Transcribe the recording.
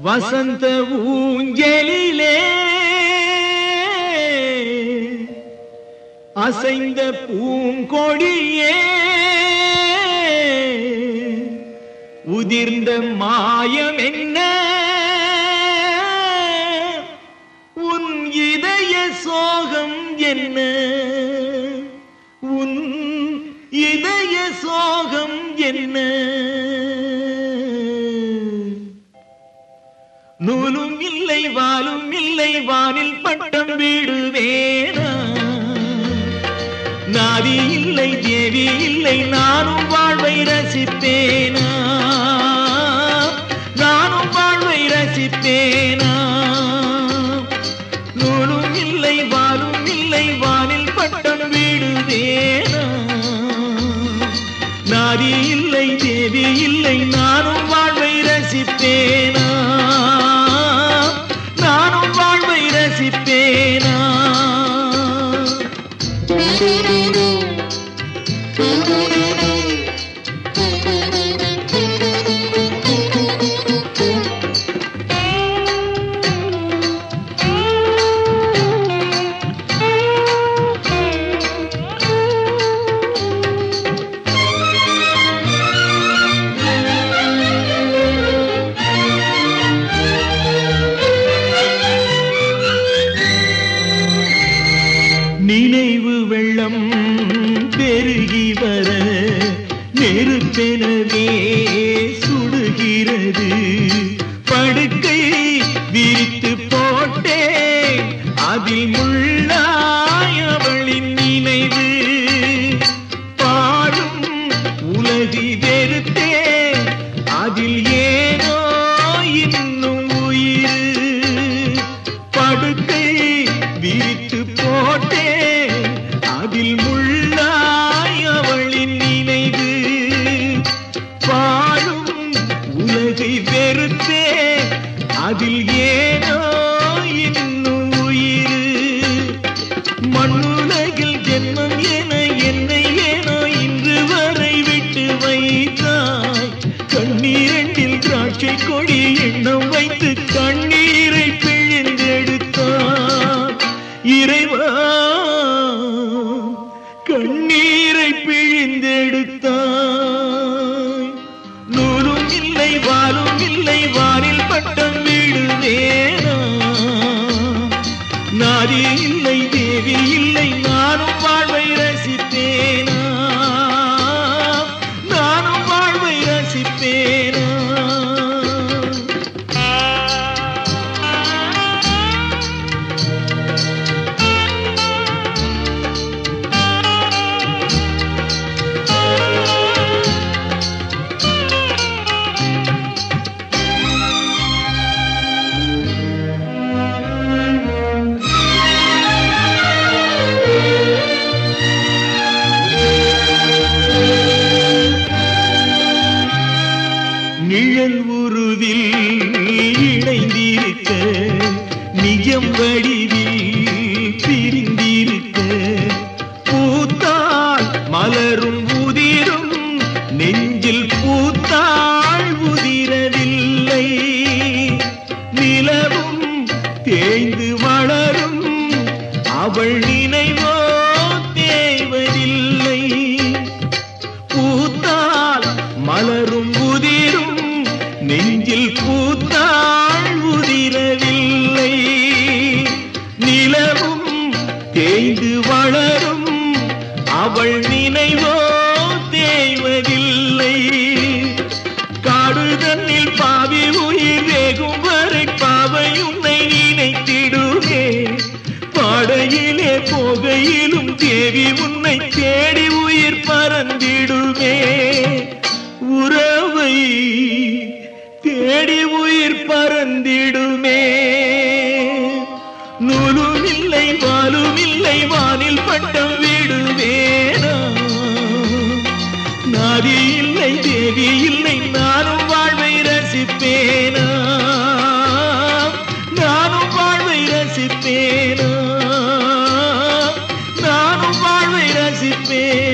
வசந்த ஊஞ்சலிலே அசைந்த பூங்கொடியே உதிர்ந்த மாயம் என்ன உன் இதய சோகம் என்ன உன் இதய சோகம் என்ன நூலும் இல்லை வாலும் இல்லை வானில் பட்டம் விடுவேனா நாதி இல்லை தேவி இல்லை நானும் வாழ்வை ரசிப்பேனா நானும் வாழ்வை ரசிப்பேனா நூலும் இல்லை வாலும் இல்லை வானில் பட்டம் விடுவேனா நாதி இல்லை தேவி இல்லை நானும் வாழ்வை ரசிப்பேனா நானும் வாழ்வை ரசிப்பேனா நினைவு வெள்ளம் பெருகி வர நெருப்பெனவே சுடுகிறது படுக்கை விரித்து போட்டே அதில் முள்ளாய் அவளின் நினைவு பாடும் உலகி வெறுத்தே அதில் ஏனோ இன்னும் உயிர் படுக்கை விரித்து போட்டே அதில் முள்ளாய் அவளின் நினைவு பாழும் உலகை வெறுத்தே அதில் ஏனோ இன்னும் உயிர் மண்ணுலகில் ஜென்மம் என என்னை ஏனோ இன்று வரை விட்டு வைத்தாய் கண்ணீரண்டில் திராட்சை கொடி எண்ணம் வைத்து கண்ணீரை பிழிந்தெடுத்தாய் இறைவா கண்ணீரை பிழிந்தெடுத்தாய் நூலும் இல்லை வாலும் இல்லை வானில் பட்டம் விடுவேனா நாதி இல்லை தேவி இல்லை நானும் வாழ்வை ரசிப்பேனா நானும் வாழ்வை ரசிப்பேனா நிழல் உருவில் இணைந்திருக்க நிஜம் வடிவில் பிரிந்திருக்க பூத்தாள் மலரும் உதிரும் நெஞ்சில் பூத்தாள் உதிரவில்லை நிலவும் தேய்ந்து வளரும் அவள் நினைவோ தேவதில்லை பூத்தாள் மலரும் உதிரும் நெஞ்சில் பூத்தாள் உதிரவில்லை நிலவும் தேய்ந்து வளரும் அவள் நினைவோ தேய்வதில்லை காடு தன்னில் பாவி உயிர் வேகும் வரை பாவை உன்னை நினைத்திடுவே பாடையிலே போகையிலும் தேவி உன்னை தேடி உயிர் பறந்திடுமே உறவை தேடி உயிர் பறந்திடுமே நூலும் இல்லை வாலும் இல்லை வானில் பட்டம் விடுவேனா நாதி இல்லை தேவி இல்லை நானும் வாழ்வை ரசிப்பேனா நானும் வாழ்வை ரசிப்பேனா நானும் வாழ்வை ரசிப்பேன்